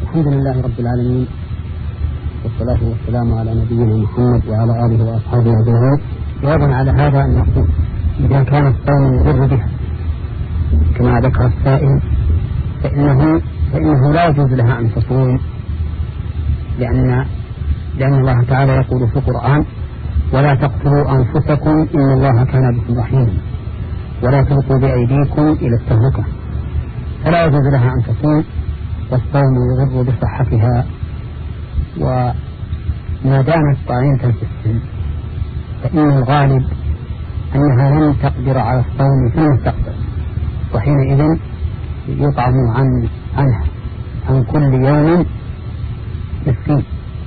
الحمد لله رب العالمين، والصلاة والسلام على نبينا محمد وعلى آله وأصحابه أجمعين. جوابا على هذا أن نقول إذا كان الصوم يضر بها كما ذكر السائل فإنه لا يجوز لها أن تصوم، لأن الله تعالى يقول في القرآن: ولا تقتلوا أنفسكم إن الله كان بكم رحيما ولا تلقوا بأيديكم إلى التهلكة. فلا يجوز لها أن تصوم، والصوم يضر بصحتها، وما دامت طعينة في السن فإن الغالب أنها لن تقدر على الصوم في المستقبل، وحينئذ يطعم عنها عن كل يوم مسكين،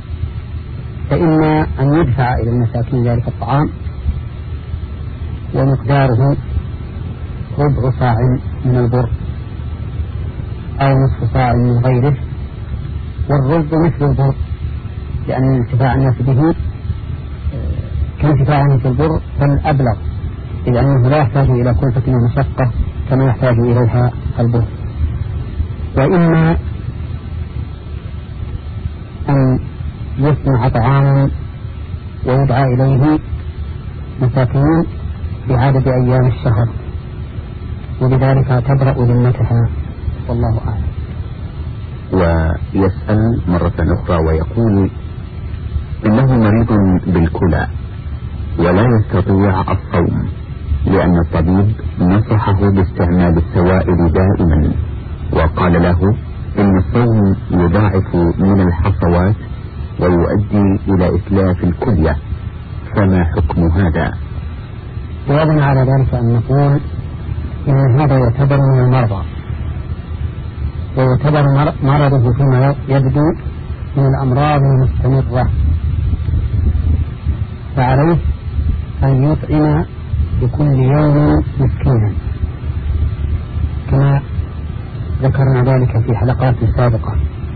فإما أن يدفع إلى المساكين ذلك الطعام ومقداره ربع صاع من البر أو نصف صاع من غيره، والرز مثل البر، لأن انتفاع الناس به كانتفاعه في البر فالأبلغ، لأنه لا يحتاج إلى كلفة ومشقة كما يحتاج إليها البر. وإما أن يصنع طعاما ويدعى إليه مساكين بعدد أيام الشهر، وبذلك تبرأ ذمتها، والله أعلم. ويسأل مرة أخرى ويقول: إنه مريض بالكلى ولا يستطيع الصوم، لأن الطبيب نصحه باستعمال السوائل دائما، وقال له إن الصوم يضاعف من الحصوات ويؤدي إلى إتلاف الكلية، فما حكم هذا؟ جوابنا على ذلك أن نقول إن هذا يعتبر من المرضى، ويعتبر مرضه فيما يبدو من الأمراض المستمرة، فعليه أن يطعم بكل يوم مسكينا كما ذكرنا ذلك في حلقات سابقة.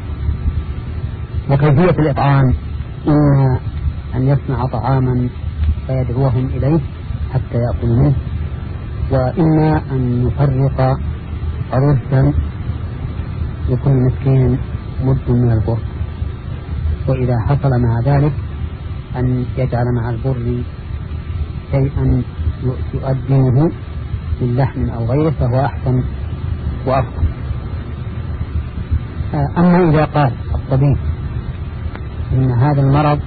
وكيفية الإطعام: إما أن يصنع طعاما فيدعوهم إليه حتى يأكلوا منه، وإما أن يفرق رزقا لكل مسكين مد من البر، وإذا حصل مع ذلك أن يجعل مع البر شيئا يؤديه من لحم أو غيره فهو أحسن وأفضل. أما إذا قال الطبيب إن هذا المرض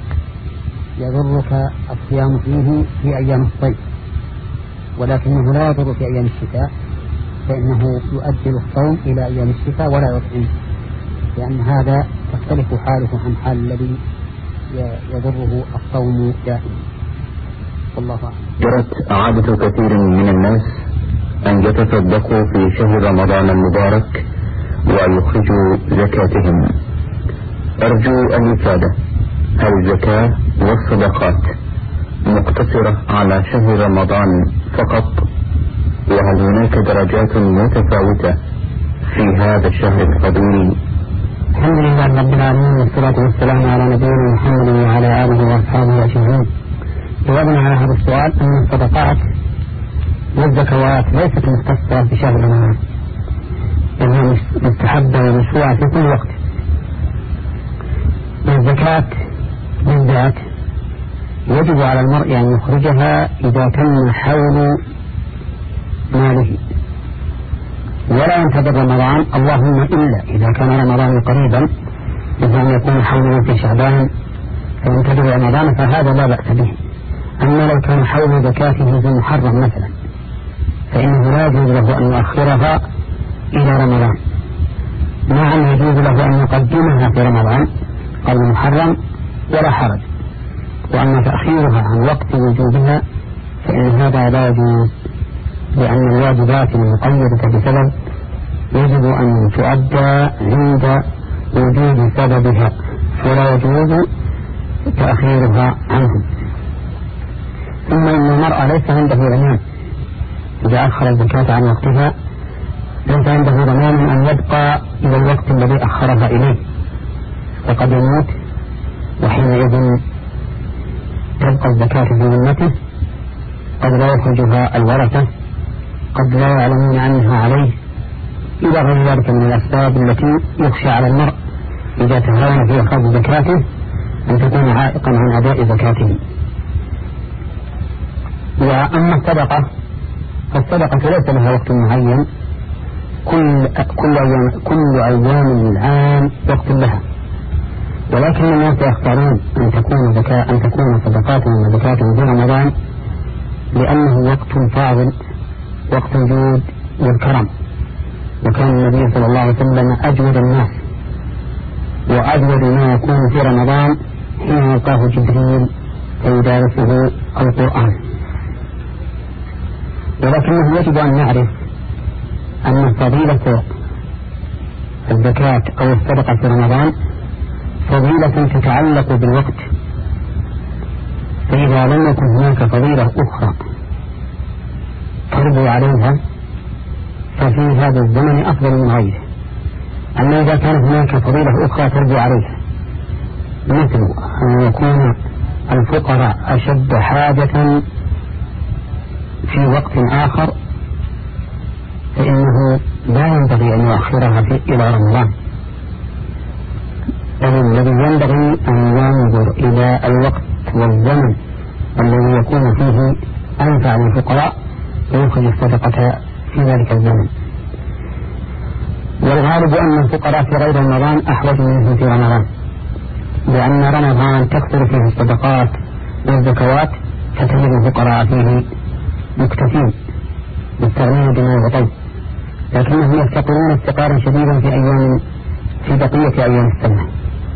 يضرك الصيام فيه في أيام الصيف ولكنه لا يضر في أيام الشتاء، فإنه يؤجل الصوم إلى أيام الشتاء ولا يطعم، لأن هذا تختلف حاله عن حال الذي يضره الصوم دائما، والله أعلم. جرت عادة كثير من الناس أن يتصدقوا في شهر رمضان المبارك ويخرجوا زكاتهم. أرجو الإفادة: هل الزكاة والصدقات مقتصرة على شهر رمضان فقط، وهل هناك درجات متفاوتة في هذا الشهر الفضيل؟ الحمد لله رب العالمين، والصلاة والسلام على نبينا محمد وعلى آله وأصحابه أجمعين. جوابنا على هذا السؤال أن الصدقات والزكوات ليست مختصة في شهر رمضان، إنها مستحبة ومشروعة في كل وقت. الزكاة بالذات يجب على المرء أن يخرجها إذا تم حول ماله، ولا ينتظر رمضان، اللهم إلا إذا كان رمضان قريبا، إذا أن يكون حوله في شعبان فينتظر رمضان فهذا لا بأس به. أما لو كان حول زكاته في محرم مثلا فإنه لا يجوز له أن يؤخرها إلى رمضان، مع أن يجوز له أن يقدمها في رمضان قبل محرم ولا حرج. وأما تأخيرها عن وقت وجوبها فإن هذا لا يجوز، لأن الواجبات المقيدة بسبب يجب أن تؤدى عند وجود سببها، فلا يجوز تأخيرها عنه. ثم إن المرأة ليس عنده ضمان إذا أخر الزكاة عن وقتها، ليس عنده ضمان أن يبقى إلى الوقت الذي أخرها إليه، فقد يموت وحينئذ تبقى الزكاة في ذمته، قد لا يخرجها الورثة، قد لا يعلمون عنها عليه، إلى غير ذلك من الأسباب التي يخشى على المرء إذا تهاون في أخذ زكاته أن تكون عائقا عن أداء زكاته. وأما الصدقة فالصدقة ليس لها وقت معين، كل أيام العام وقت لها، ولكن الناس يختارون أن تكون صدقاتهم وزكاتهم في رمضان لأنه وقت فاضل، وقت الجود والكرم. وكان النبي صلى الله عليه وسلم أجود الناس وأجود ما يكون في رمضان حين يلقاه جبريل فيدارسه القرآن. ولكنه يجب أن نعرف أن فضيلة الزكاة أو الصدقة في رمضان فضيلة تتعلق بالوقت، فإذا لم يكن هناك فضيلة أخرى تربو عليها ففي هذا الزمن أفضل من غيره. أما إذا كان هناك فضيلة أخرى تربو عليها مثل أن يكون الفقراء أشد حاجة في وقت آخر فإنه لا ينبغي أن يؤخرها إلى رمضان، بل الذي ينبغي أن ينظر إلى الوقت والزمن الذي يكون فيه أنفع للفقراء ويخرج الصدقة في ذلك الزمن. والغالب أن الفقراء في غير رمضان أحوج منهم في رمضان، لأن رمضان تكثر فيه الصدقات والزكوات فتجد الفقراء فيه مكتفين مستغنين بما يعطون، لكنهم يفتقرون افتقارا شديدا في بقية أيام السنة.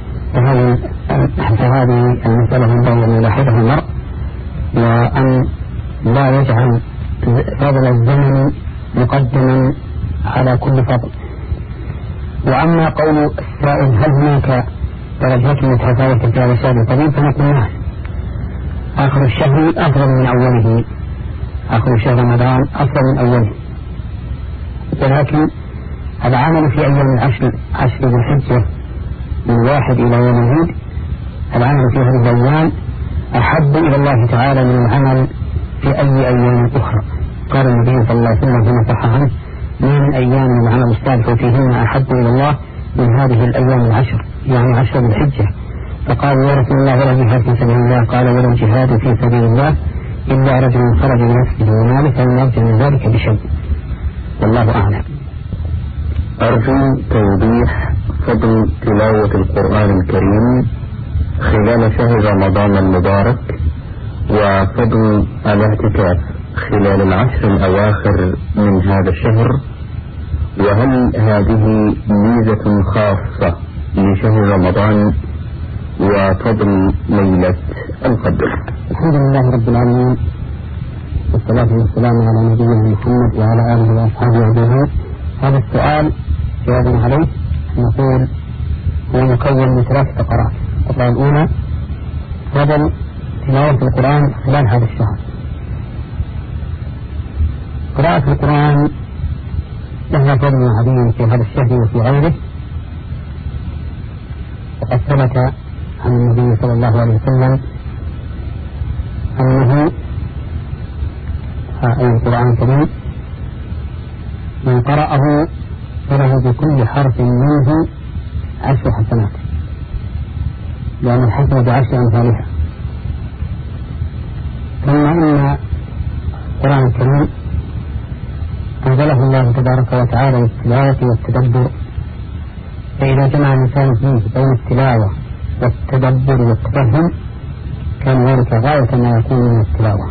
فهذه المسألة ينبغي أن يلاحظها المرء، وأن لا يجعل فضل الزمن مقدما على كل فضل. وأما قول السائل هل هناك درجات متفاوتة في هذا الشهر الطويل، فنقول نعم، آخر الشهر أفضل من أوله، آخر شهر رمضان أفضل من أوله، ولكن العمل في أيام عشر ذي الحجة من 1 إلى يوم العيد، العمل في هذه الأيام أحب إلى الله تعالى من العمل في أي أيام أخرى. قال النبي صلى الله عليه وسلم فيما صح عنه: ما من أيام العمل الصالح فيهن أحب إلى الله من هذه الأيام العشر، يعني 10 ذي الحجة. فقالوا يا رسول الله ولا جهاد في سبيل الله؟ قال ولا الجهاد في سبيل الله إلا رجل خرج بنفسه وماله فلم يرجع من ذلك بشيء. والله أعلم. أرجو توضيح فضل تلاوة القرآن الكريم خلال شهر رمضان المبارك، وفضل الاعتكاف خلال 10 الأواخر من هذا الشهر، وهل هذه ميزة خاصة لشهر رمضان وفضل ليلة القدر؟ الحمد لله رب العالمين، والصلاة والسلام على نبينا محمد وعلى آله وأصحابه أجمعين. هذا السؤال جوابنا عليه نقول هو مكون من 3 فقرات. الفقرة الأولى فضل تلاوة القرآن خلال هذا الشهر. قراءة القرآن لها فضل عظيم في هذا الشهر وفي غيره، وقد ثبت عن النبي صلى الله عليه وسلم أنه القرآن الكريم من قرأه فله بكل حرف منه 10 حسنات، لأن الحسنة ب10 أمثالها. ثم إن القرآن الكريم أنزله الله تبارك وتعالى للتلاوة والتدبر، فإذا جمع الإنسان فيه بين التلاوة والتدبر والتفهم كان ذلك غاية ما يكون من التلاوة.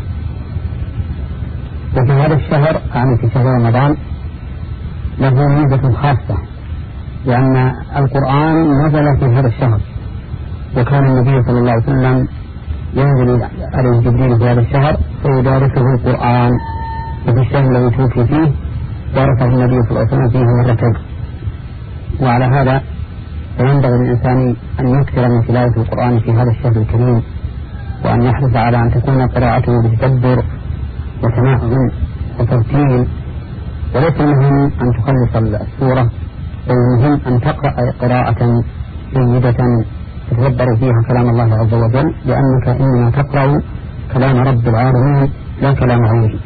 وفي هذا الشهر يعني في شهر رمضان له ميزة خاصة، لأن القرآن نزل في هذا الشهر، وكان النبي صلى الله عليه وسلم ينزل عليه جبريل في هذا الشهر فيدارسه القرآن، وفي الشهر الذي توفي فيه دارسه النبي صلى الله عليه وسلم فيه 2 مرة. وعلى هذا فينبغي للإنسان أن يكثر من تلاوة القرآن في هذا الشهر الكريم، وأن يحرص على أن تكون قراءته بتدبر وتمعن وترتيل، وليس المهم أن تخلص السورة، بل المهم أن تقرأ قراءة جيدة تتدبر فيها كلام الله عز وجل، لأنك إنما تقرأ كلام رب العالمين لا كلام غيره.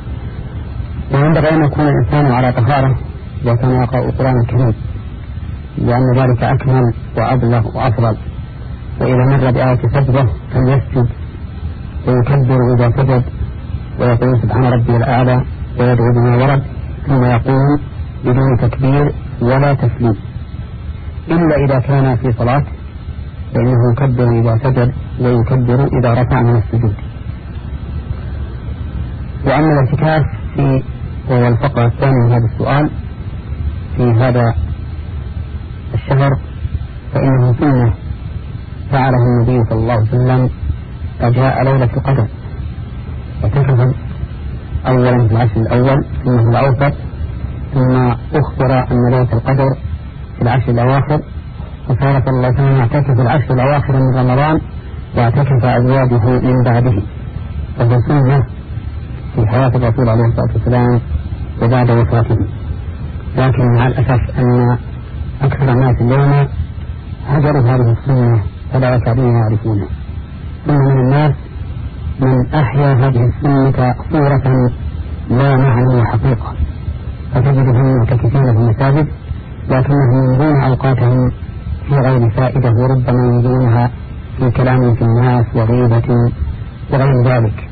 وينبغي أن يكون الإنسان على طهارة إذا كان يقرأ القرآن الكريم، لأن ذلك أكمل وأبلغ وأفضل. وإذا مر بآية سجدة فليسجد ويكبر إذا سجد ويقول سبحان ربي الأعلى ويدعو بما ورد، ثم يقول بدون تكبير ولا تسليم، إلا إذا كان في صلاة فإنه يكبر إذا سجد ويكبر إذا رفع من السجود. وأما الاعتكاف وهو الفقرة الثانية من هذا السؤال في هذا الشهر، فإنه سنة فعله النبي صلى الله عليه وسلم، فجاء ليلة القدر اعتكف أولا في العشر الأول ثم في الأوسط، ثم أخبر أن ليلة القدر في العشر الأواخر، وصار صلى الله عليه وسلم يعتكف العشر الأواخر من رمضان واعتكف أزواجه من بعده، فهو سنة في حياة الرسول عليه الصلاة والسلام وبعد وفاته. لكن مع الأسف أن أكثر الناس اليوم هجروا هذه السنة فلا يكادون يعرفونها. ثم من الناس من أحيا هذه السنة صورة لا معنى وحقيقة، فتجدهم معتكفين في المساجد لكنهم يمضون أوقاتهم في غير فائدة، وربما يمضونها في كلام في الناس وغيبة وغير ذلك.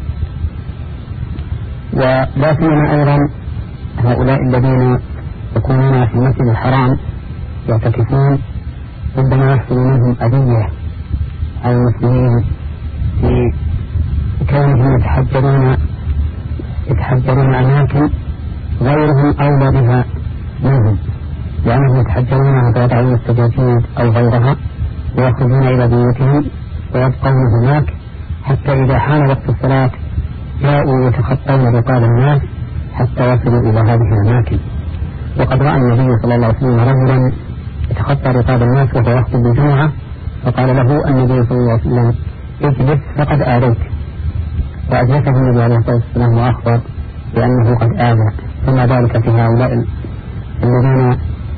ولا سيما أيضا هؤلاء الذين يكونون في المسجد الحرام يعتكفون ربما يحصل منهم أذية على المسلمين في كونهم يتحجرون أماكن غيرهم أولى بها منهم، لأنهم يتحجرونها فيضعون السجاجيد أو غيرها ويخرجون إلى بيوتهم ويبقون هناك حتى إذا حان وقت الصلاة جاءوا يتخطون رقاب الناس حتى يصلوا إلى هذه الأماكن. وقد رأى النبي صلى الله عليه وسلم رجلا يتخطى رقاب الناس وهو يخطب الجمعة، فقال له النبي صلى الله عليه وسلم اجلس فقد آذيت، فأجلسه النبي عليه الصلاة والسلام وأخبر بأنه قد آذى. فما ذلك في هؤلاء الذين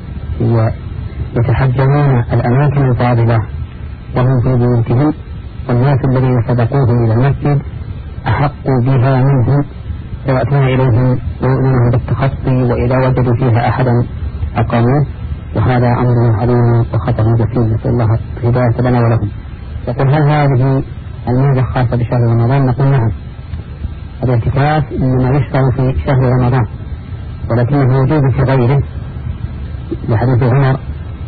يتحجرون الأماكن الفاضلة وهم في بيوتهم، والناس الذين سبقوهم إلى المسجد أحق بها منهم، ويأتون إليهم ويؤمنون بالتخطي، وإذا وجدوا فيها أحدا أقاموه، وهذا أمر عظيم وخطر جسيم، نسأل الله الهداية لنا ولهم. يقول هل هذه الميزة خاصة بشهر رمضان؟ نقول نعم، الاعتكاف إنما يشرع في شهر رمضان، ولكنه موجود في غيره، لحديث عمر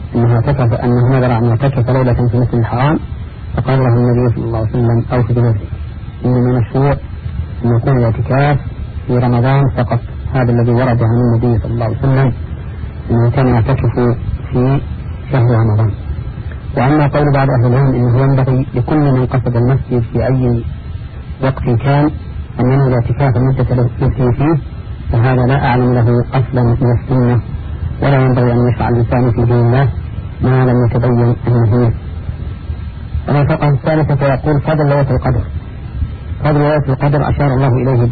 أنه نذر أن يعتكف ليلة في المسجد الحرام، فقال له النبي صلى الله عليه وسلم أوف بنذرك، إنما مشروع أن يكون الاعتكاف في رمضان فقط. هذا الذي ورد عن النبي صلى الله عليه وسلم أنه كان يعتكف في شهر رمضان. وأما قول بعض أهل العلم أنه ينبغي لكل من قصد المسجد في أي وقت كان أن ينوي الاعتكاف مدة لبثه فيه، فهذا لا أعلم له أصلا من السنة، ولا ينبغي أن يشرع الإنسان في دين الله ما لم يتبين أنه. ومن الفقرة الثالثة فيقول فضل ليلة القدر. فضل ليلة القدر أشار الله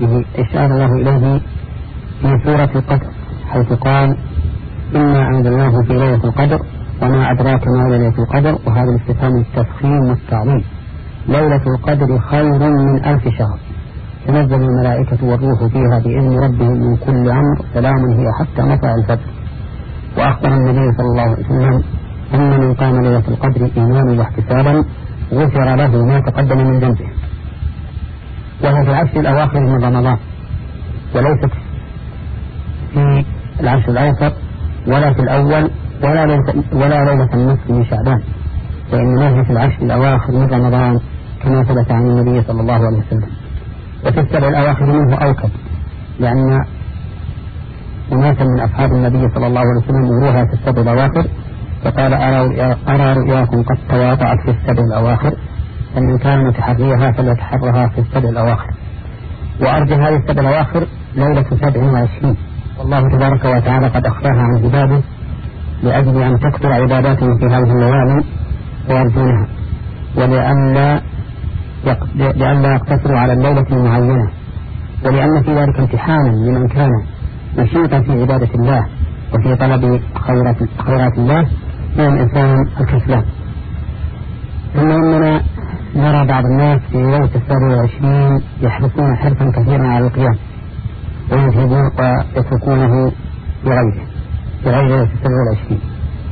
إليه في سورة القدر، حيث قال إنا أنزلناه في ليلة القدر وما أدراك ما ليلة القدر، وهذا الاستفهام التفخيم والتعظيم. ليلة القدر خير من 1000 شهر، تنزل الملائكة والروح فيها بإذن ربهم من كل أمر، سلام هي حتى مطلع الفجر. وأخبر النبي صلى الله عليه وسلم أن من قام ليلة القدر إيمانا واحتسابا غفر له ما تقدم من ذنبه. وهي في العشر الأواخر من رمضان، وليست في العشر الأوسط ولا في الأول ولا ليلة النصف من شعبان، فإنها في العشر الأواخر من رمضان كما ثبت عن النبي صلى الله عليه وسلم. وفي السبع الأواخر منه أوكد، لأن أناسا من أصحاب النبي صلى الله عليه وسلم يروها في السبع الأواخر، فقال أرى رؤياكم قد تواطأت في السبع الأواخر، فمن كان متحريها فليتحرها في السبع الأواخر. وأرجى هذه السبع الأواخر ليلة 27، والله تبارك وتعالى قد أخفاها عن عباده لأجل أن تكثر عباداتهم في هذه الليالي ويرجونها، لئلا يقتصروا على الليلة المعينة، ولأن في ذلك امتحانا لمن كان نشيطا في عبادة الله وفي طلب خيرات الله من الإنسان الكسلان. ثم إننا نرى بعض الناس في ليلة 27 يحرصون حرصا كثيرا على القيام ويذهبون ويتركونه في غير ليلة 27،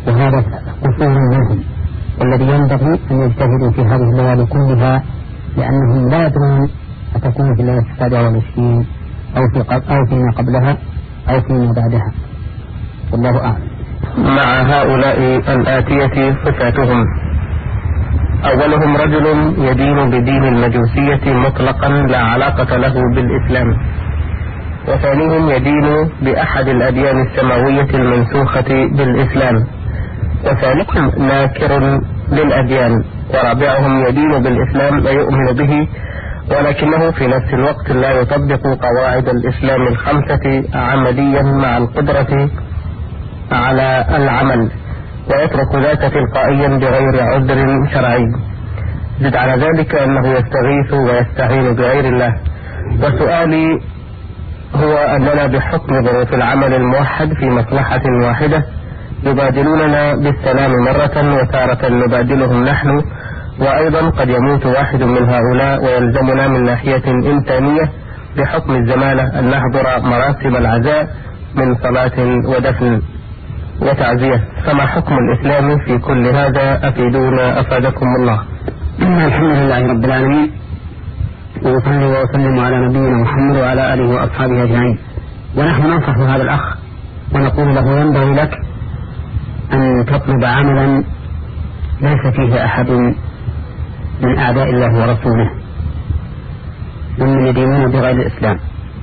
وهذا قصور منهم، والذي ينبغي أن يجتهدوا في هذه الليالي كلها، لأنهم لا يدرون أتكون في الليلة 27 أو فيما قبلها أو فيما بعدها، والله أعلم. مع هؤلاء الآتية صفاتهم: أولهم رجل يدين بدين المجوسية مطلقا لا علاقة له بالإسلام، وثانيهم يدين بأحد الأديان السماوية المنسوخة بالإسلام، وثالثهم ناكر للأديان، ورابعهم يدين بالإسلام ويؤمن به ولكنه في نفس الوقت لا يطبق قواعد الإسلام الخمسة عمليا مع القدرة على العمل، ويترك ذاك تلقائيا بغير عذر شرعي. زد على ذلك أنه يستغيث ويستعين بغير الله. وسؤالي هو أننا بحكم ظروف العمل الموحد في مصلحة واحدة يبادلوننا بالسلام مرة، وتارة نبادلهم نحن، وأيضا قد يموت واحد من هؤلاء ويلزمنا من ناحية إنسانية بحكم الزمالة أن نحضر مراسم العزاء من صلاة ودفن وتعزية. فما حكم الإسلام في كل هذا؟ أفيدونا أفادكم الله. الحمد لله رب العالمين، وأصلي وأسلم على نبينا محمد وعلى آله وأصحابه أجمعين. ونحن ننصح هذا الأخ ونقول له: ينبغي لك أن تطلب عملا ليس فيه أحد من أعداء الله ورسوله ممن يدينون بغير الإسلام،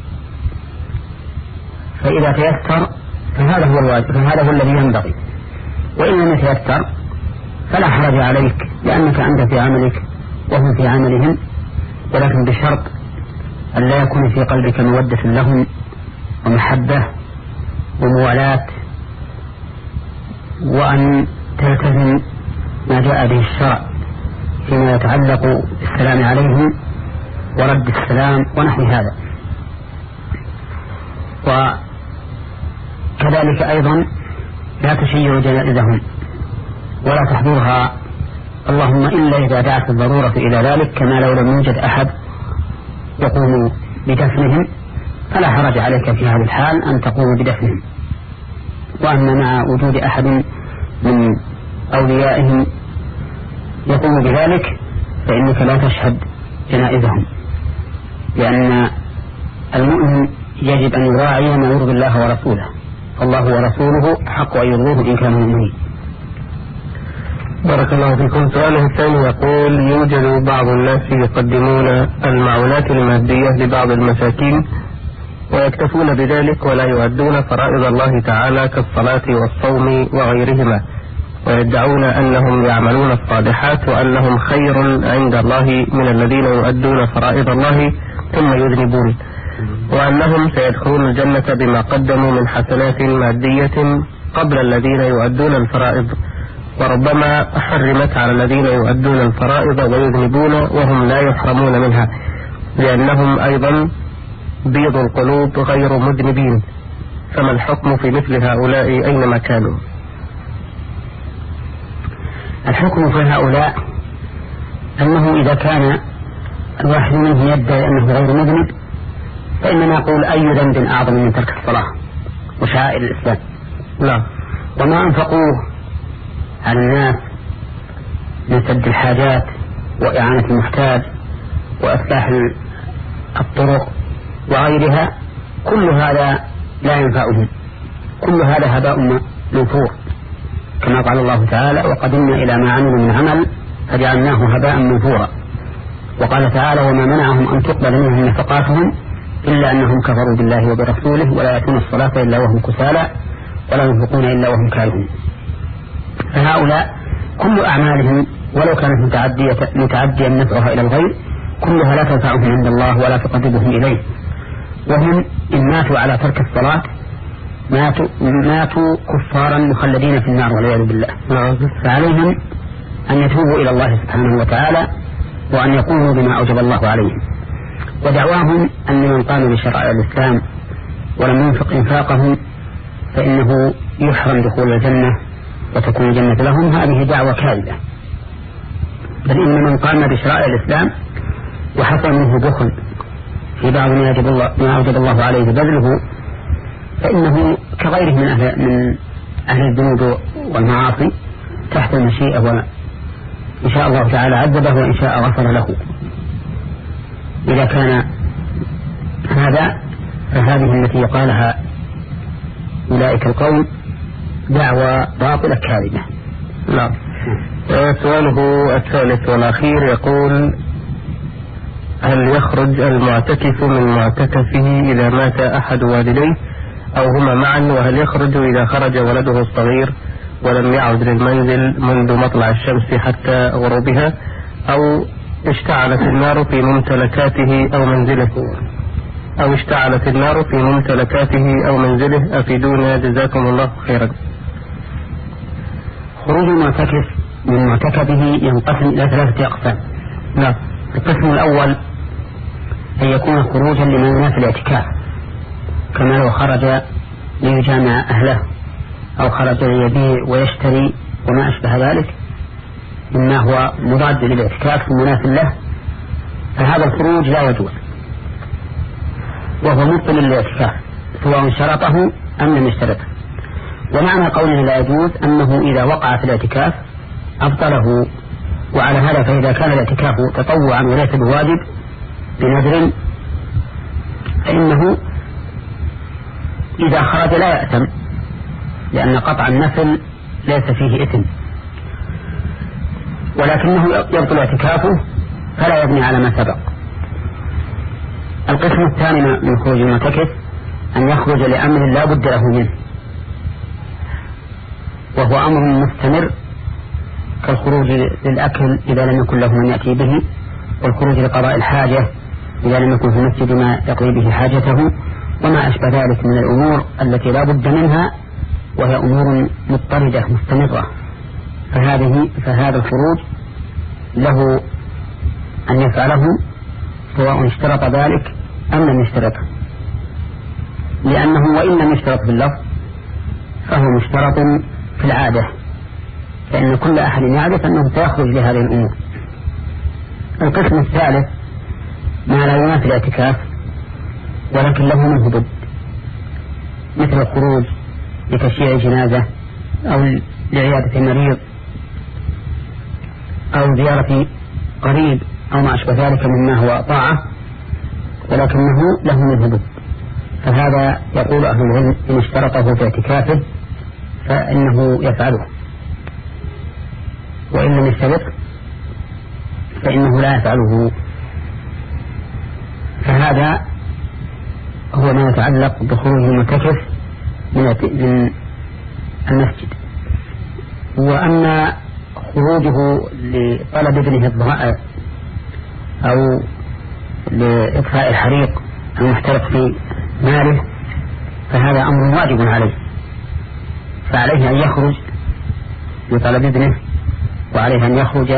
فإذا تيسر فهذا هو الواجب، فهذا هو الذي ينبغي. وإن لم يتيسر فلا حرج عليك، لأنك أنت في عملك وهم في عملهم، ولكن بشرط أن لا يكون في قلبك مودة لهم ومحبة وموالاة، وأن تلتزم ما جاء به الشرع فيما يتعلق بالسلام عليهم ورد السلام ونحو هذا. وكذلك أيضا لا تشيع جنائزهم ولا تحضرها، اللهم إلا إذا دعت الضرورة إلى ذلك، كما لو لم يوجد أحد يقوم بدفنهم فلا حرج عليك في هذه الحال أن تقوم بدفنهم. وأما مع وجود أحد من أوليائهم يقوم بذلك فإنك لا تشهد جنائزهم، لأن المؤمن يجب أن يراعي ما يرضي الله ورسوله، الله ورسوله حق أن يرضوه إن كانوا مؤمنين. بارك الله فيكم. سؤاله الثاني يقول: يوجد بعض الناس يقدمون المعونات المادية لبعض المساكين ويكتفون بذلك ولا يؤدون فرائض الله تعالى كالصلاة والصوم وغيرهما، ويدعون أنهم يعملون الصالحات وأنهم خير عند الله من الذين يؤدون فرائض الله ثم يذنبون، وأنهم سيدخلون الجنة بما قدموا من حسنات مادية قبل الذين يؤدون الفرائض، وربما حرمت على الذين يؤدون الفرائض ويذنبون وهم لا يحرمون منها، لأنهم أيضا بيض القلوب غير مذنبين. فما الحكم في مثل هؤلاء أينما كانوا؟ الحكم في هؤلاء أنه إذا كان الواحد منهم يدعي أنه غير مذنب فإننا نقول: أي ذنب أعظم من ترك الصلاة وشعائر الإسلام؟ لا. وما أنفقوه على الناس من سد الحاجات وإعانة المحتاج وإصلاح الطرق وغيرها، كل هذا لا ينفعهم، كل هذا هباء منثور، كما قال الله تعالى: وقدمنا إلى ما عملوا من عمل فجعلناه هباء منثورا. وقال تعالى: وما منعهم أن تقبل منهم نفقاتهم إلا أنهم كفروا بالله وبرسوله ولا يأتون الصلاة إلا وهم كسالى ولا ينفقون إلا وهم كارهون. فهؤلاء كل أعمالهم ولو كانت متعديا نفعها إلى الغير كلها لا تنفعهم عند الله ولا تقربهم إليه، وهم إن ماتوا على ترك الصلاة ماتوا كفارا مخلدين في النار والعياذ بالله. فعليهم أن يتوبوا إلى الله سبحانه وتعالى وأن يقوموا بما أوجب الله عليهم. ودعواهم أن من قام بشرائع الإسلام ولم ينفق إنفاقهم فإنه يحرم دخول الجنة وتكون الجنة لهم، هذه دعوة كاذبة. بل إن من قام بشرائع الإسلام وحصل منه بخل في بعض ما أوجب الله عليه بذله فإنه كغيره من أهل الذنوب والمعاصي تحت المشيئة، وإن شاء الله تعالى عذبه وإن شاء غفر له. إذا كان هذا فهذه التي قالها أولئك القوم دعوى باطلة كاذبة. نعم. سؤاله الثالث والأخير يقول: هل يخرج المعتكف من معتكفه إذا مات أحد والديه أو هما معا؟ وهل يخرج إذا خرج ولده الصغير ولم يعد للمنزل منذ مطلع الشمس حتى غروبها، أو اشتعلت النار في ممتلكاته أو منزله أفيدونا جزاكم الله خيرا. خروج المعتكف من معتكفه ينقسم إلى 3 أقسام. نعم. القسم الأول أن يكون خروجا لمن ينافي الاعتكاف، كما لو خرج ليجامع أهله أو خرج ليبيع ويشتري وما أشبه ذلك مما هو مضاد للاعتكاف مناف له، فهذا الخروج لا يجوز وهو مبطل للاعتكاف سواء شرطه أم لم يشترطه. ومعنى قوله لا يجوز أنه إذا وقع في الاعتكاف أبطله. وعلى هذا فإذا كان الاعتكاف تطوعا وليس بواجب بنذر فإنه إذا خرج لا يأثم، لأن قطع النفل ليس فيه إثم، ولكنه يبطل اعتكافه فلا يبني على ما سبق. القسم الثاني من خروج المعتكف أن يخرج لأمر لا بد له منه، وهو أمر مستمر كالخروج للأكل إذا لم يكن له من يأتي به، والخروج لقضاء الحاجة إذا لم يكن في المسجد ما يقضي به حاجته، وما أشبه ذلك من الأمور التي لا بد منها وهي أمور مضطردة مستمرة. فهذا الخروج له أن يفعله سواء اشترط ذلك أم لم يشترطه، لأنه وإن لم يشترط في اللفظ فهو مشترط في العادة، فإن كل أحد يعرف أنه سيخرج لهذه الأمور. القسم الثالث ما لا ينافي الاعتكاف ولكن له منه ضد، مثل الخروج لتشييع جنازة أو لعيادة مريض أو زيارة قريب أو ما أشبه ذلك مما هو طاعة ولكنه له منه ضد، فهذا يقول أهل العلم إن اشترطه في اعتكافه فإنه يفعله، وإن لم يشترط فإنه لا يفعله. فهذا هو ما يتعلق بخروج المعتكف من المسجد. وأما خروجه لطلب ابنه الضائع أو لإطفاء الحريق المحترق في ماله فهذا أمر واجب عليه، فعليه أن يخرج لطلب ابنه، وعليه أن يخرج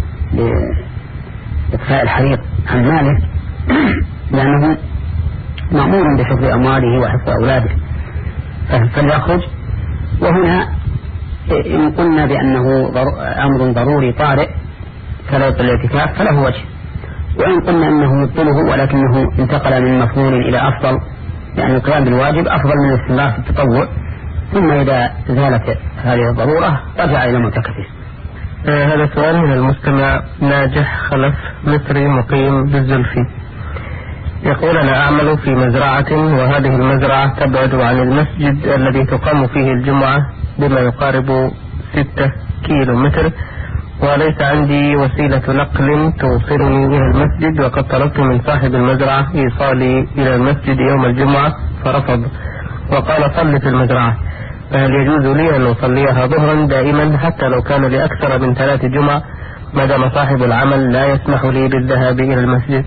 لإطفاء الحريق عن ماله لأنه مأمور بحفظ أمواله وحفظ أولاده فليخرج. وهنا إن قلنا بأنه أمر ضروري طارئ كلا يبطل الاعتكاف فله وجه، وإن قلنا أنه يبطله ولكنه انتقل من مفضول إلى أفضل، يعني القيام بالواجب أفضل من الاستمرار في التطوع، ثم إذا زالت هذه الضرورة رجع إلى معتكفه. هذا سؤال من المستمع ناجح خلف مصري مقيم بالزلفي، يقول: أنا أعمل في مزرعة، وهذه المزرعة تبعد عن المسجد الذي تقام فيه الجمعة بما يقارب 6 كيلومتر، وليس عندي وسيلة نقل توصلني إلى المسجد، وقد طلبت من صاحب المزرعة إيصالي إلى المسجد يوم الجمعة فرفض وقال صل في المزرعة، فهل يجوز لي أن أصليها ظهرا دائما حتى لو كان لأكثر من 3 جمعة ما دام صاحب العمل لا يسمح لي بالذهاب إلى المسجد؟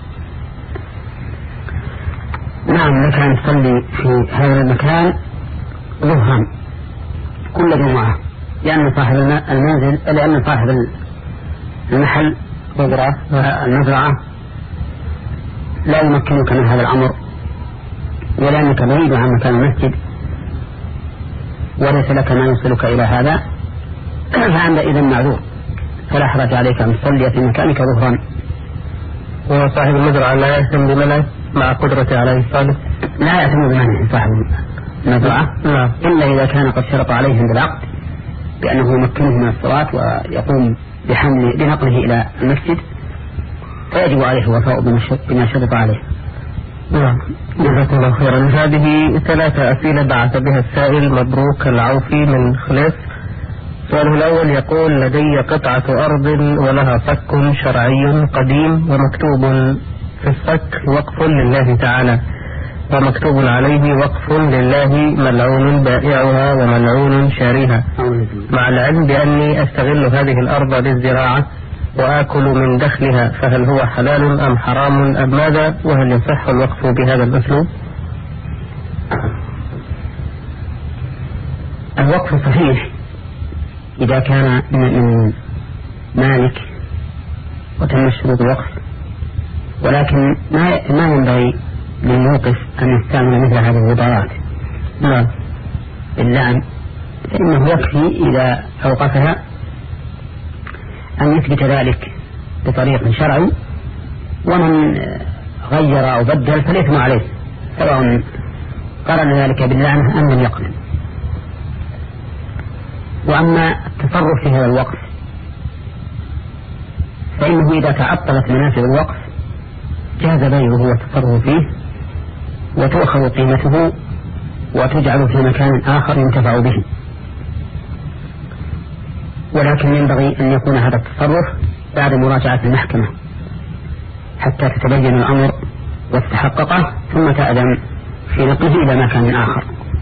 نعم، لك أن تصلي في هذا المكان ظهرا كل جمعة، لأن صاحب المنزل لأن صاحب المحل المزرعة لا يمكنك من هذا الأمر، ولأنك بعيد عن مكان المسجد وليس لك ما يوصلك إلى هذا، فأنت إذن معذور، فلا حرج عليك أن تصلي في مكانك ظهرا. وصاحب المزرعة لا يهتم بمنعه مع قدرته على إيصاله؟ لا يهتم بمنعه صاحب المزرعة إلا إذا كان قد شرط عليهم بالعقد بأنه يمكنه من الصلاة ويقوم بنقله إلى المسجد، فيجب عليه الوفاء بما شرط عليه. جزاكم الله خيرا. هذه 3 أسئلة بعث بها السائل مبروك العوفي من خلاف. السؤال الأول يقول: لدي قطعة أرض ولها صك شرعي قديم ومكتوب في الصك وقف لله تعالى، ومكتوب عليه وقف لله ملعون بائعها وملعون شاريها، مع العلم بأني أستغل هذه الأرض للزراعة وآكل من دخلها، فهل هو حلال أم حرام أم ماذا؟ وهل يصح الوقف بهذا الأسلوب؟ الوقف صحيح إذا كان من مالك وتم شروط الوقف، ولكن ما ينبغي للموقف أن يستعمل مثل هذه الوضعات باللعن، فإنه يكفي إذا أوقفها أن يثبت ذلك بطريق شرعي، ومن غير أو بدل فليثم عليه سواء قرن ذلك باللعنة أم لم يقرن. وأما التصرف في هذا الوقف فإنه إذا تعطلت منافذ الوقف جاز بيعه والتصرف فيه، وتؤخذ قيمته وتجعل في مكان آخر ينتفع به، ولكن ينبغي أن يكون هذا التصرف بعد مراجعة المحكمة حتى تتبين الأمر واستحققه، ثم تأذن في نقله إلى مكان آخر.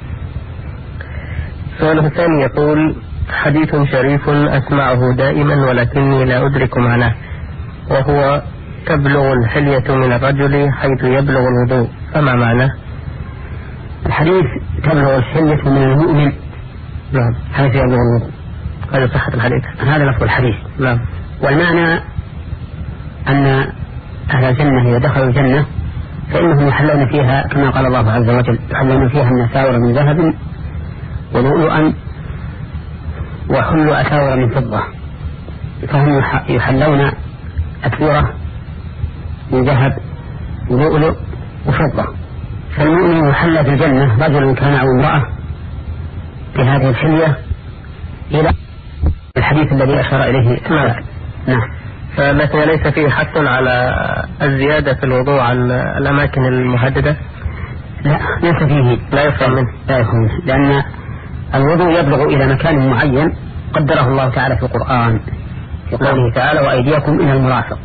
السؤال الثاني يقول: حديث شريف أسمعه دائما ولكني لا أدرك معناه، وهو: تبلغ الحلية من الرجل حيث يبلغ الوضوء، فما معناه؟ الحديث تبلغ الحلية من المؤمن حيث يبلغ الوضوء، هذا صحة الحديث، هذا لفظ الحديث. والمعنى أن أهل الجنة إذا دخلوا الجنة فإنهم يحلون فيها كما قال الله عز وجل: يحلون فيها من أساور من ذهب ولؤلؤا وحلوا أساور من فضة، فهم يحلون أسورة من ذهب ولؤلؤ وفضة. فالمؤمن يحل في الجنة رجل كان أو امرأة بهذه الحلية إلى الحديث الذي أشار إليه. نعم. فلكن ليس فيه حث على الزيادة في الوضوء عن الأماكن المهددة؟ لا، ليس فيه، لا يفهم منه، لأن الوضوء يبلغ إلى مكان معين قدره الله تعالى في القرآن في قوله تعالى: وأيديكم إلى المرافق.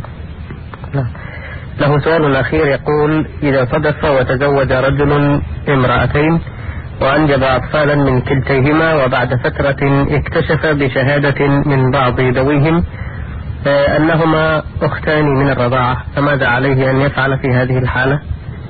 له سؤال أخير يقول: إذا صدف وتزوج رجل امرأتين وأنجب أطفالا من كلتيهما، وبعد فترة اكتشف بشهادة من بعض ذويهم أنهما أختان من الرضاعة، فماذا عليه أن يفعل في هذه الحالة؟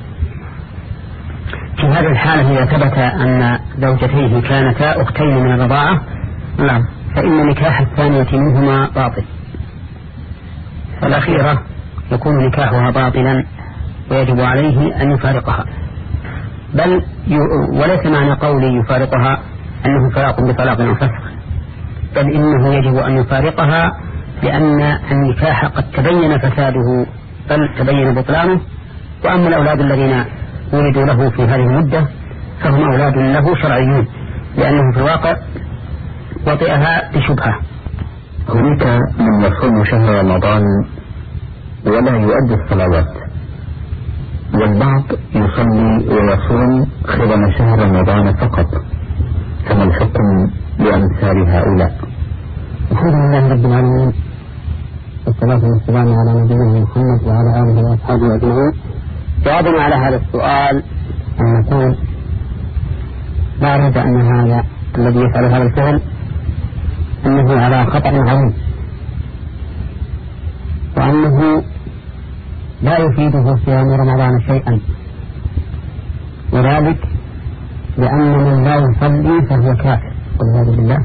في هذه الحالة إذا ثبت أن زوجتيه كانتا أختين من الرضاعة فإن نكاح الثانية منهما باطل، فالأخيرة يكون نكاحها باطلا ويجب عليه أن يفارقها. بل وليس معنى قولي يفارقها أنه فراق بطلاق أو فسخ، بل إنه يجب أن يفارقها لأن النكاح قد تبين فساده بل تبين بطلانه. وأما الأولاد الذين ولدوا له في هذه المدة فهم أولاد له شرعيون، لأنه في الواقع وطئها بشبهة. هناك من يصوم شهر رمضان ولا يؤدي الصلوات، والبعض يصلي ويصوم خلال شهر رمضان فقط، فما الحكم لأمثال هؤلاء؟ الحمد لله رب العالمين، والصلاة والسلام على نبينا محمد وعلى آله وأصحابه أجمعين. جوابنا على هذا السؤال أن نقول لا ريب أن هذا الذي يفعل هذا الفعل أنه على خطر عظيم، وأنه لا يفيده صيام رمضان شيئا، وذلك لأن من لا يصلي فهو كافر والعياذ بالله.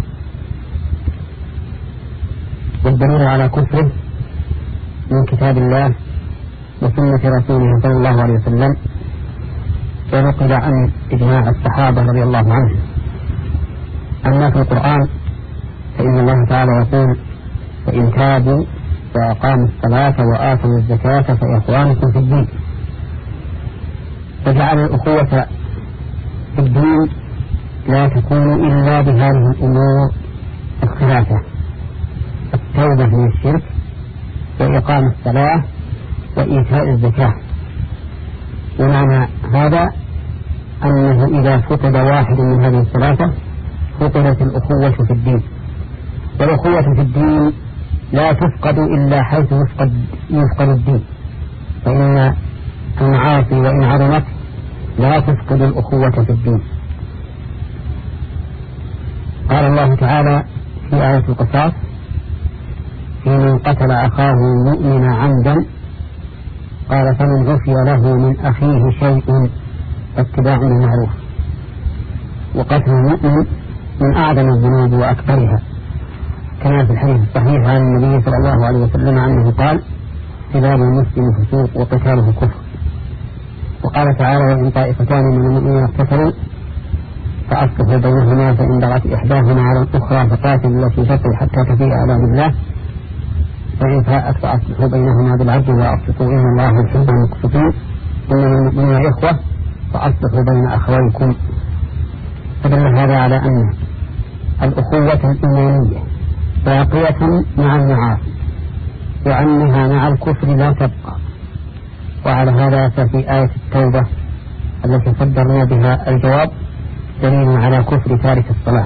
والدليل على كفره من كتاب الله وسنة رسوله صلى الله عليه وسلم، ونقل عن إجماع الصحابة رضي الله عنهم. أما في القرآن فإن الله تعالى يقول: فإن تابوا وأقاموا الصلاة وآتوا الزكاة فإخوانكم في الدين. فجعل الأخوة في الدين لا تكون إلا بهذه الأمور الثلاثة: التوبة من الشرك، وإقام الصلاة، وإيتاء الزكاة. ومعنى هذا أنه إذا فقد واحد من هذه الثلاثة فقدت الأخوة في الدين، والأخوة في الدين لا تفقد إلا حيث يفقد الدين، فإن المعاصي وإن عظمت لا تفقد الأخوة في الدين. قال الله تعالى في آية القصاص: من قتل أخاه مؤمنا عمدا قال فمن عفي له من أخيه شيء فاتباع بالمعروف. وقتل المؤمن من أعظم الذنوب وأكبرها، كما في الحديث الصحيح عن النبي صلى الله عليه وسلم أنه قال: سباب المسلم فسوق وقتاله كفر. وقال تعالى: وإن طائفتان من المؤمنين اقتتلوا فأصلحوا بينهما فإن بغت إحداهما على الأخرى فقاتلوا التي تبغي حتى تفيء إلى أمر الله فإن فاءت فأصلحوا بينهما بالعدل وأقسطوا إن الله يحب المقسطين إنما المؤمنون إخوة فأصلحوا بين أخويكم. فدل هذا على أن الأخوة الإيمانية باقية مع المعاصي، وأنها مع الكفر لا تبقى. وعلى هذا ففي آية التوبة التي صدرنا بها الجواب دليل على كفر تارك الصلاة.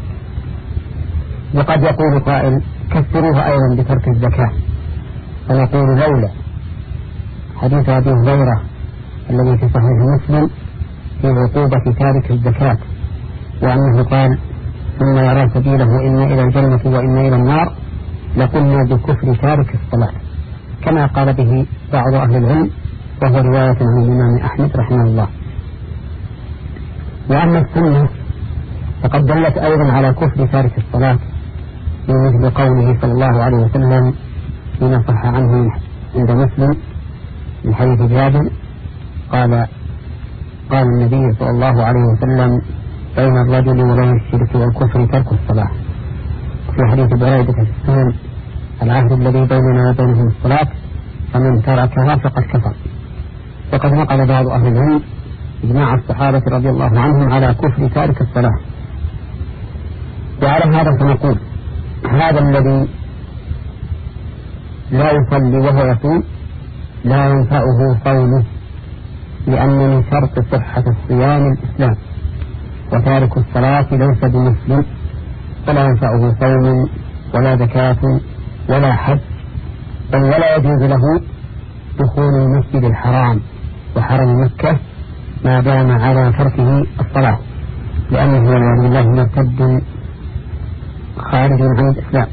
وقد يقول قائل: كفروها أيضا بترك الزكاة، فنقول: لولا حديث أبي هريرة الذي في صحيح مسلم في عقوبة تارك الزكاة، وأنه قال: ثم يرى سبيله إما إلى الجنة وإما إلى النار، لقلنا بكفر تارك الصلاة، كما قال به بعض أهل العلم، وهو رواية عن الإمام أحمد رحمه الله. وأما السنة فقد دلت أيضا على كفر تارك الصلاة، في مثل قوله صلى الله عليه وسلم فيما صح عنه عند مسلم من حديث جابر قال النبي صلى الله عليه وسلم: بين الرجل وبين الشرك والكفر ترك الصلاة. في حديث بريدة في السنن: العهد الذي بيننا وبينهم الصلاة فمن تركها فقد كفر. وقد نقل بعض أهل العلم إجماع الصحابة رضي الله عنهم على كفر تارك الصلاة. وعلى هذا فنقول: هذا الذي لا يصلي وهو يصوم لا ينفعه صومه، لأن من شرط صحة الصيام الإسلام، وتارك الصلاة ليس بمسلم، فلا ينفعه صوم ولا زكاة ولا حج، بل ولا يجوز له دخول المسجد الحرام وحرم مكة ما دام على تركه الصلاة، لأنه والعياذ بالله مرتد خارج عن الإسلام.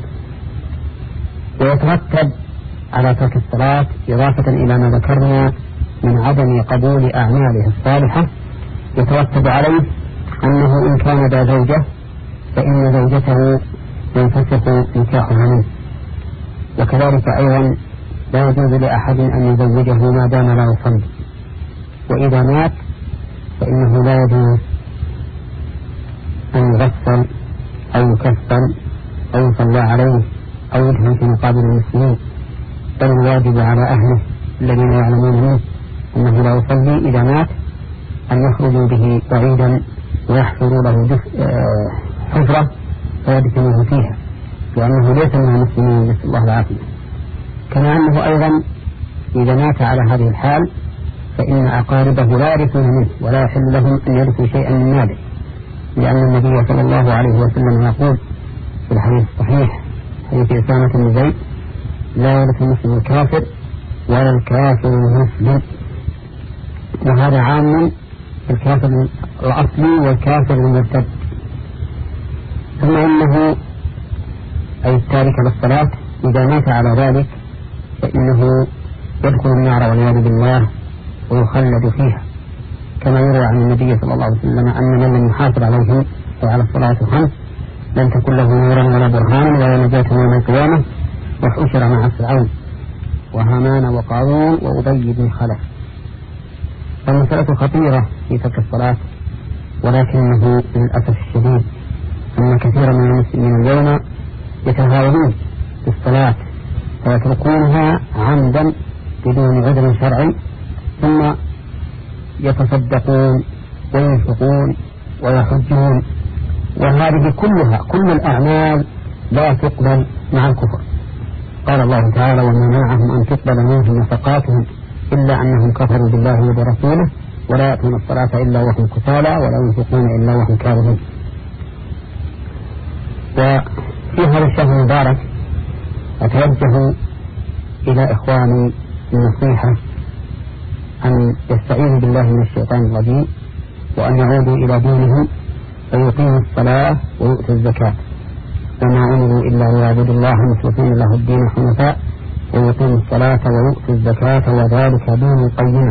ويترتب على ترك الصلاة إضافة إلى ما ذكرنا من عدم قبول أعماله الصالحة، يترتب عليه أنه إن كان ذا زوجة فإن زوجته ينفسخ نكاحها منه، وكذلك أيضا لا يجوز لأحد أن يزوجه ما دام لا يصلي، وإذا مات فإنه لا يجوز أن يغسل أو يكفن أو يصلى عليه أو يدفن في مقابر المسلمين، بل الواجب على أهله الذين يعلمون منه أنه لا يصلي إذا مات أن يخرجوا به بعيدا ويحفروا له حفرة فيدفنوه فيها، لأنه ليس من المسلمين، نسأل الله العافية. كما أنه أيضا إذا مات على هذه الحال فإن أقاربه لا يرثون منه ولا يحل لهم أن يرثوا شيئا من ماله، لأن النبي صلى الله عليه وسلم يقول في الحديث الصحيح حديث أسامة بن زيد: لا يرث المسلم الكافر ولا الكافر المسلم. وهذا عام الكافر الأصلي والكافر المرتد. ثم إنه أي التارك للصلاة إذا مات على ذلك فإنه يدخل النار والعياذ بالله ويخلد فيها، كما يروى عن النبي صلى الله عليه وسلم أن من لم يحافظ عليهم وعلى الصلاة 5 لم تكن له نورا ولا برهانا ولا نجاة يوم القيامة، وحشر مع فرعون وهامان وقارون وأبي بن خلف. فالمسألة خطيرة في ترك الصلاة، ولكنه للأسف الشديد أن كثيرا من المسلمين اليوم يتهاونون بالصلاة فيتركونها عمدا بدون عذر شرعي، ثم يتصدقون وينفقون ويحجون، وهذه كلها كل الأعمال لا تقبل مع الكفر. قال الله تعالى: وما منعهم أن تقبل منهم نفقاتهم إلا أنهم كفروا بالله وبرسوله ولا يأتون الصلاة إلا وهم كسالى ولا ينفقون إلا وهم كاذبون. وفي هذا الشهر المبارك أتوجه إلى إخواني النصيحة أن يستعينوا بالله من الشيطان الرجيم، وأن يعودوا إلى دينهم ويقيموا الصلاة ويؤتوا الزكاة، وما أمروا إلا ليعبدوا الله مخلصين له الدين حنفاء ويقيموا الصلاة ويؤتوا الزكاة وذلك دين القيمة.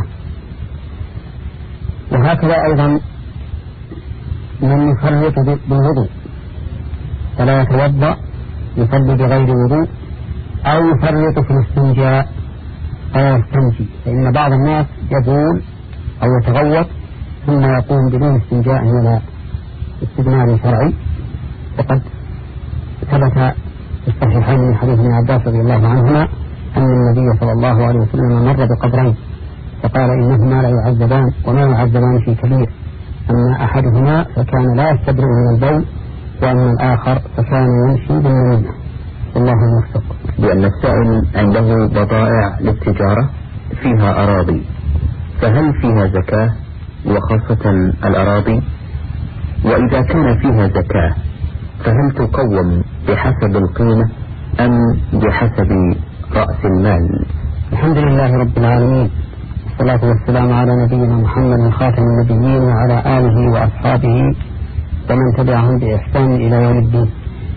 وهكذا أيضا من يفرط بالوضوء فلا يتوضأ يصلي بغير وضوء، أو يفرط في الاستنجاء أو يستنجي، فإن بعض الناس يبول أو يتغوط ثم يقوم بدون استنجاء ولا استجمار شرعي. وقد ثبت في الصحيحين من حديث ابن عباس رضي الله عنهما أن النبي صلى الله عليه وسلم مر بقبرين فقال: إنهما لا يعذبان وما يعذبان في كبير، أما أحدهما فكان لا يستبرئ من البول، وأما الآخر فكان يمشي بالنميمة. الله الموفق. لأن السائل عنده بضائع للتجارة فيها أراضي، فهل فيها زكاة وخاصة الأراضي؟ وإذا كان فيها زكاة فهل تقوم بحسب القيمة أم بحسب رأس المال؟ الحمد لله رب العالمين، والصلاة والسلام على نبينا محمد خاتم النبيين وعلى آله وأصحابه ومن تبعهم بإحسان إلى يوم الدين.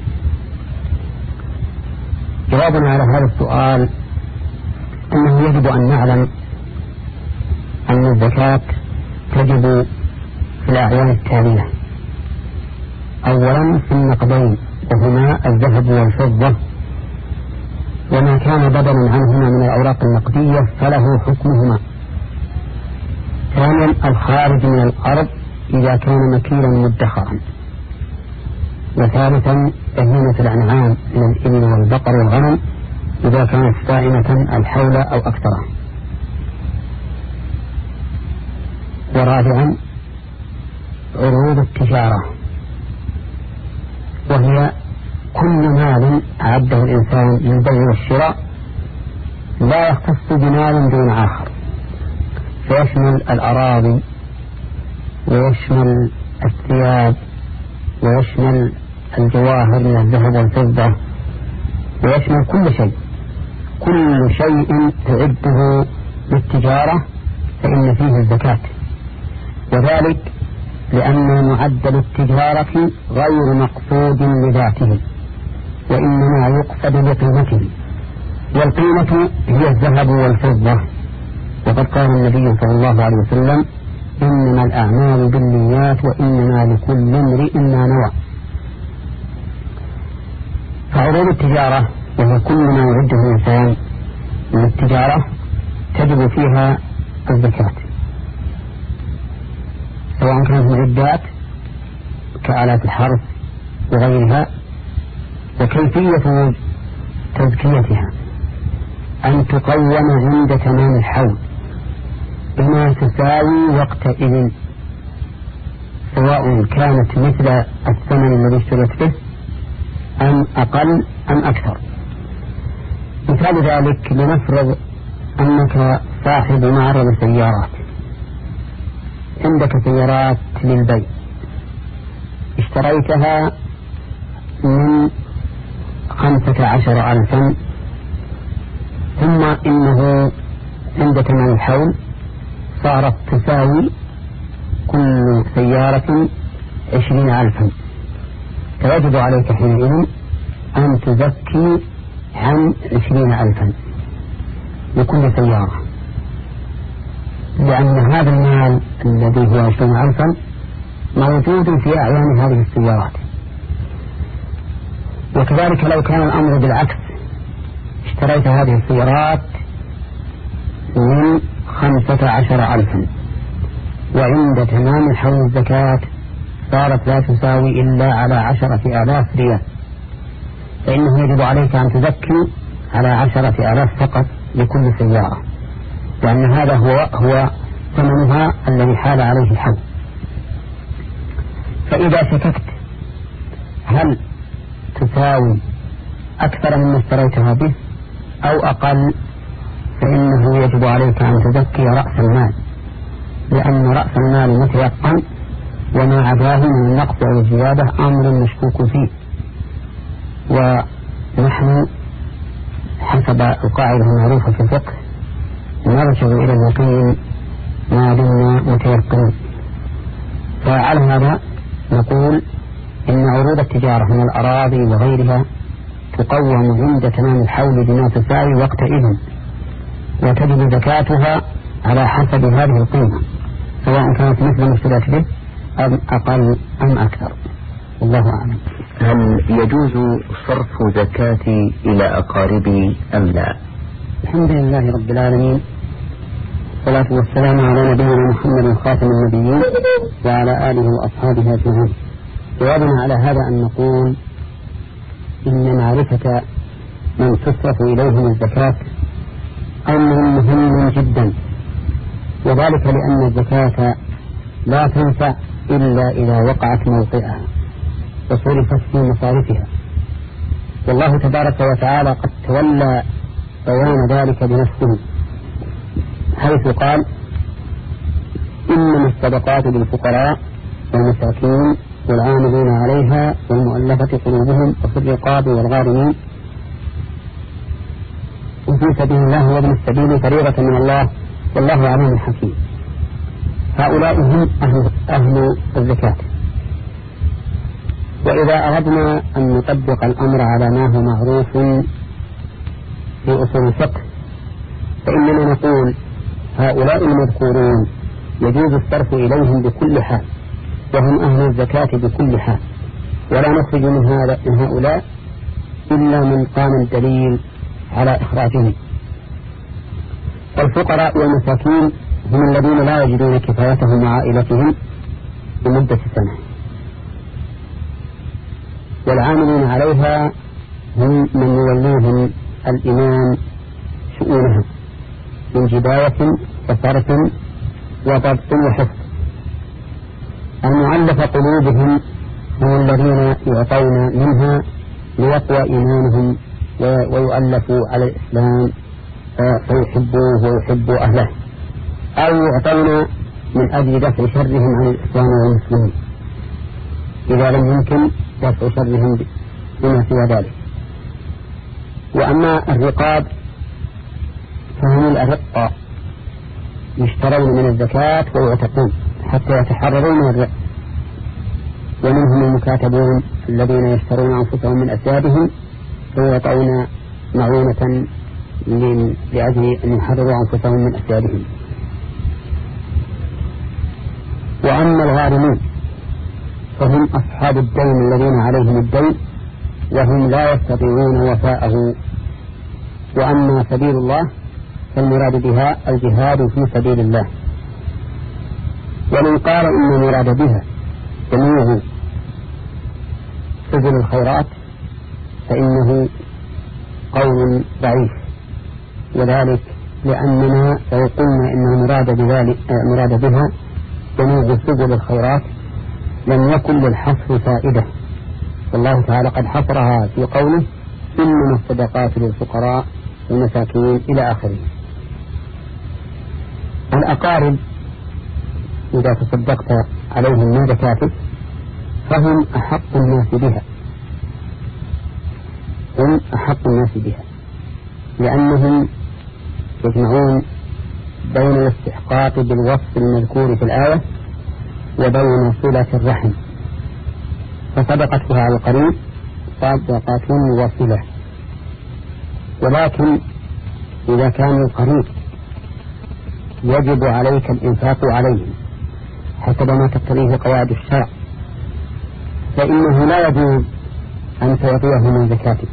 جوابنا على هذا السؤال أنه يجب أن نعلم أن الزكاة تجب في الأعيان التالية: أولا في النقدين وهما الذهب والفضة، وما كان بدلا عنهما من الأوراق النقدية فله حكمهما. ثانيا الخارج من الأرض إذا كان مكيلا مدخرا. وثالثا بهيمة الأنعام من الإبل والبقر والغنم إذا كانت صائمة الحول أو أكثر. ورابعا عروض التجارة، وهي كل مال أعده الإنسان للبيع والشراء لا يختص بمال دون آخر، فيشمل الأراضي ويشمل الثياب ويشمل الجواهر من الذهب والفضة ويشمل كل شيء. كل شيء تعده للتجارة فإن فيه الزكاة، وذلك لأن معدل التجارة غير مقصود لذاته وإنما يقصد بقيمته، والقيمة هي الذهب والفضة. وقد قال النبي صلى الله عليه وسلم: إنما الأعمال بالنيات وإنما لكل امرئ ما نوى. فعروض التجارة وهي كل ما يعده الإنسان من التجارة تجب فيها الزكاة، سواء كانت معدات كآلات الحرث وغيرها. وكيفية تزكيتها أن تقوم عند تمام الحول بما تساوي وقتئذ، سواء كانت مثل الثمن الذي اشتريت به أم أقل أم أكثر. مثال ذلك: لنفرض أنك صاحب معرض سيارات، عندك سيارات للبيع اشتريتها من 15,000، ثم إنه عند تمام الحول صارت تساوي كل سيارة 20,000، فيجب عليك حينئذ أن تزكي عن 20,000 لكل سيارة، لأن هذا المال الذي هو 20,000 موجود في أعيان هذه السيارات. وكذلك لو كان الأمر بالعكس، اشتريت هذه السيارات من 15,000 وعند تمام حول الزكاة صارت لا تساوي إلا على 10,000 ريال، فإنه يجب عليك أن تزكي على 10,000 فقط لكل سيارة، لأن هذا هو ثمنها الذي حال عليه الحول. فإذا شككت هل تساوي أكثر مما اشتريتها به أو أقل، فإنه يجب عليك أن تزكي رأس المال، لأن رأس المال متيقن، وما عداه من النقص أو الزيادة أمر مشكوك فيه. ونحن حسب القاعدة المعروفة في الفقه نرجع إلى اليقين ما دمنا متيقنين. فعلى هذا نقول إن عروض التجارة من الأراضي وغيرها تقوم عند تمام الحول بما تساوي وقتئذ، وتجب زكاتها على حسب هذه القيمة، سواء كانت مثل ما اشتريت به أم أقل أم أكثر، والله أعلم. هل يجوز صرف زكاتي إلى أقاربي أم لا؟ الحمد لله رب العالمين، والصلاة والسلام على نبينا محمد خاتم النبيين وعلى آله وأصحابه أجمعين. جوابنا على هذا أن نقول إن معرفة من تصرف إليهم الزكاة أمر مهم جدا، وذلك لأن الزكاة لا تنفع إلا إذا وقعت موطئها وصرفت في مصارفها، والله تبارك وتعالى قد تولى بيان ذلك بنفسه، حيث قال: إنما الصدقات للفقراء والمساكين والعاملين عليها والمؤلفة قلوبهم وفي الرقاب والغارمين وفي سبيل الله وابن السبيل فريضة من الله والله عليم حكيم. هؤلاء هم أهل الزكاة. وإذا أردنا أن نطبق الأمر على ما هو معروف في أصول الفقه، فإننا نقول هؤلاء المذكورون يجوز الصرف إليهم بكل حال، وهم أهل الزكاة بكل حال، ولا نخرج من هؤلاء إلا من قام الدليل على إخراجهم. والفقراء والمساكين هم الذين لا يجدون كفايتهم وعائلتهم لمدة سنة، والعاملين عليها هم من يوليهم الإمام شؤونهم من جباية وصرف وضبط وحفظ. المعلف قلوبهم هم الذين يعطون منها ليقوى إيمانهم ويؤلفوا على الإسلام فيحبوه ويحبوا أهله، أو يعطون من أجل دفع شرهم عن الإسلام والمسلمين إذا لم يمكن دفع شرهم بما سوى ذلك. وأما الرقاب فهم الأرقاء يشترون من الزكاة ويعتقون حتى يتحرروا من الرق، ومنهم المكاتبون الذين يشترون أنفسهم من أسيادهم فيعطون معونة لأجل أن يحرروا أنفسهم من أسيادهم. وأما الغارمون فهم أصحاب الدين الذين عليهم الدين وهم لا يستطيعون وفاءه. وأما سبيل الله فالمراد بها الجهاد في سبيل الله. ومن قال إن المراد بها جميع سبل الخيرات فإنه قول ضعيف، وذلك لأننا لو قلنا إن المراد بها جميع سبل الخيرات لم يكن للحصر فائدة، والله تعالى قد حصرها في قوله: إنما الصدقات للفقراء والمساكين إلى آخره. الأقارب إذا تصدقت عليهم من زكاتك فهم أحق الناس بها، هم أحق الناس بها، لأنهم يجمعون بين الاستحقاق بالوصف المذكور في الآية وبين صلة الرحم، فصدقتها على القريب صدقة وصلة. ولكن إذا كان القريب يجب عليك الإنفاق عليهم حسب ما تقتضيه قواعد الشرع، فإنه لا يجوز أن تعطيه من زكاتك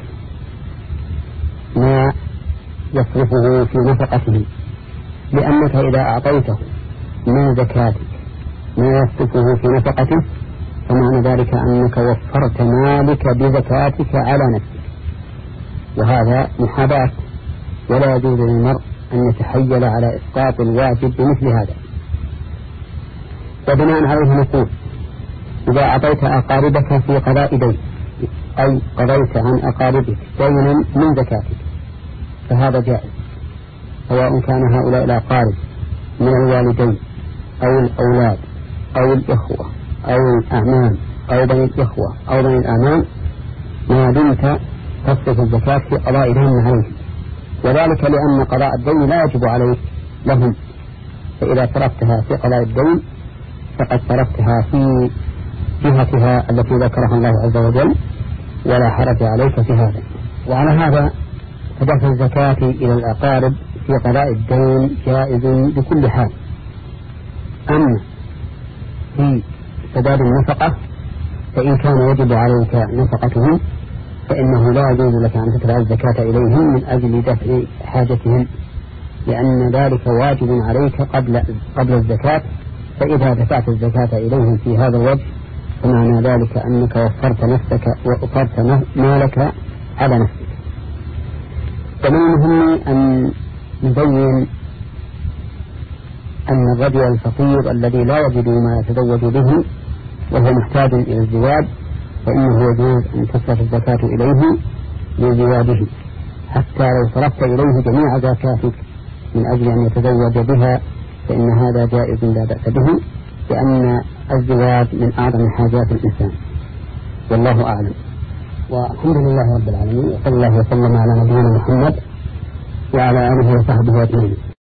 ما يصرفه في نفقته، لأنك إذا أعطيته من زكاتك ما يصرفه في نفقته فمعنى ذلك أنك وفرت مالك بزكاتك على نفسك، وهذا محاباة، ولا يجوز للمرء أن يتحيل على إسقاط الواجب بمثل هذا. وبناء عليه نقول إذا أعطيت أقاربك في قضاء دين أي قضيت عن أقاربك دينا من زكاتك فهذا جائز، سواء كان هؤلاء الأقارب من الوالدين أو الأولاد أو الإخوة أو الأعمام أو بني الإخوة أو بني الأعمام، ما دمت تصرف الزكاة في قضاء دين عليهم، وذلك لأن قضاء الدين لا يجب عليك لهم، فإذا صرفتها في قضاء الدين فقد صرفتها في جهتها التي ذكرها الله عز وجل، ولا حرج عليك في هذا. وعلى هذا فدفع الزكاة إلى الأقارب في قضاء الدين جائز بكل حال. أما في سداد النفقة فإن كان يجب عليك نفقتهم فإنه لا يجوز لك أن تدفع الزكاة إليهم من أجل دفع حاجتهم، لأن ذلك واجب عليك قبل الزكاة، فإذا دفعت الزكاة إليهم في هذا الوجه فمعنى ذلك أنك وفرت نفسك وأطرت مالك على نفسك. ومن المهم أن نبين أن الرجل الفقير الذي لا يجد ما يتزوج به وهو محتاج إلى الزواج فإنه يجوز أن تصرف الزكاة إليه لزواجه، حتى لو صرفت إليه جميع زكاتك من أجل أن يتزوج بها فإن هذا جائز لا بأس به، لأن الزواج من أعظم حاجات الإنسان. والله أعلم، والحمد لله رب العالمين، وصلى الله وسلم على نبينا محمد وعلى آله وصحبه أجمعين.